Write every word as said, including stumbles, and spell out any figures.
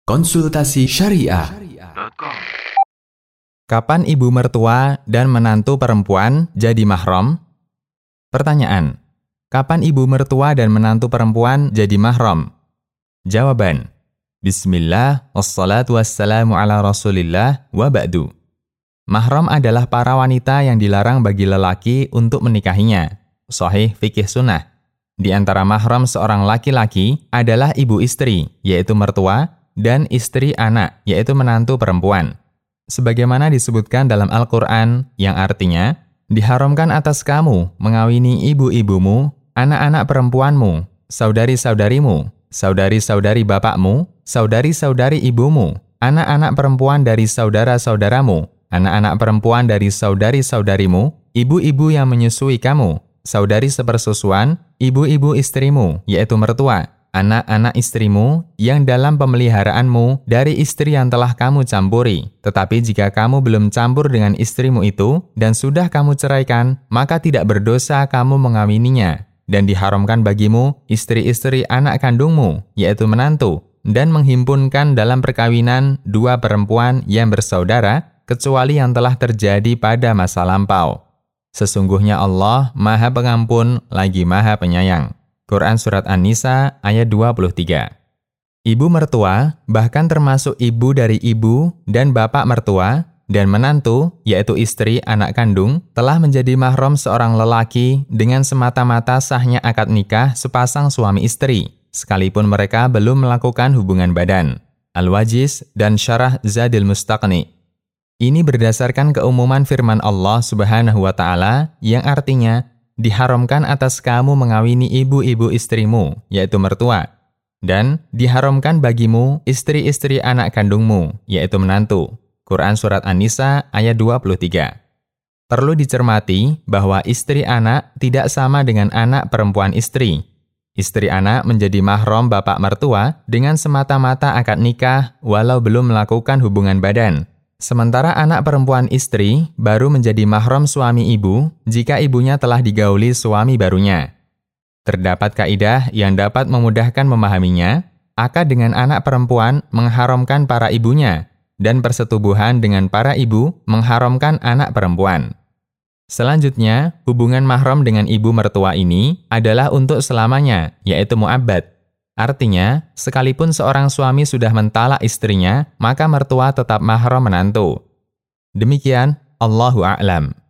Konsultasi Syariah. Kapan ibu mertua dan menantu perempuan jadi mahram? Pertanyaan: kapan ibu mertua dan menantu perempuan jadi mahram? Jawaban: Bismillah, wassalatu wassalamu ala rasulillah, wa ba'du. Mahram adalah para wanita yang dilarang bagi lelaki untuk menikahinya. Sahih fikih sunnah. Di antara mahram seorang laki-laki adalah ibu istri, yaitu mertua, dan istri anak, yaitu menantu perempuan. Sebagaimana disebutkan dalam Al-Quran, yang artinya, diharamkan atas kamu mengawini ibu-ibumu, anak-anak perempuanmu, saudari-saudarimu, saudari-saudari bapakmu, saudari-saudari ibumu, anak-anak perempuan dari saudara-saudaramu, anak-anak perempuan dari saudari-saudarimu, ibu-ibu yang menyusui kamu, saudari sepersusuan, ibu-ibu istrimu, yaitu mertua, anak-anak istrimu yang dalam pemeliharaanmu dari istri yang telah kamu campuri. Tetapi jika kamu belum campur dengan istrimu itu dan sudah kamu ceraikan, maka tidak berdosa kamu mengawininya. Dan diharamkan bagimu istri-istri anak kandungmu, yaitu menantu, dan menghimpunkan dalam perkawinan dua perempuan yang bersaudara, kecuali yang telah terjadi pada masa lampau. Sesungguhnya Allah Maha Pengampun lagi Maha Penyayang. Quran Surat An-Nisa ayat dua puluh tiga. Ibu mertua, bahkan termasuk ibu dari ibu dan bapak mertua, dan menantu, yaitu istri anak kandung, telah menjadi mahram seorang lelaki dengan semata-mata sahnya akad nikah sepasang suami istri, sekalipun mereka belum melakukan hubungan badan. Al-Wajiz dan Syarah Zadil Mustaqni. Ini berdasarkan keumuman firman Allah Subhanahu wa Ta'ala yang artinya, diharamkan atas kamu mengawini ibu-ibu istrimu, yaitu mertua, dan diharamkan bagimu istri-istri anak kandungmu, yaitu menantu. Quran Surat An-Nisa ayat dua puluh tiga. Perlu dicermati bahwa istri anak tidak sama dengan anak perempuan istri. Istri anak menjadi mahram bapak mertua dengan semata-mata akad nikah walau belum melakukan hubungan badan. Sementara anak perempuan istri baru menjadi mahram suami ibu jika ibunya telah digauli suami barunya. Terdapat kaidah yang dapat memudahkan memahaminya. Akad dengan anak perempuan mengharamkan para ibunya, dan persetubuhan dengan para ibu mengharamkan anak perempuan. Selanjutnya, hubungan mahram dengan ibu mertua ini adalah untuk selamanya, yaitu mu'abbad. Artinya, sekalipun seorang suami sudah mentalak istrinya, maka mertua tetap mahram menantu. Demikian, Allahu a'lam.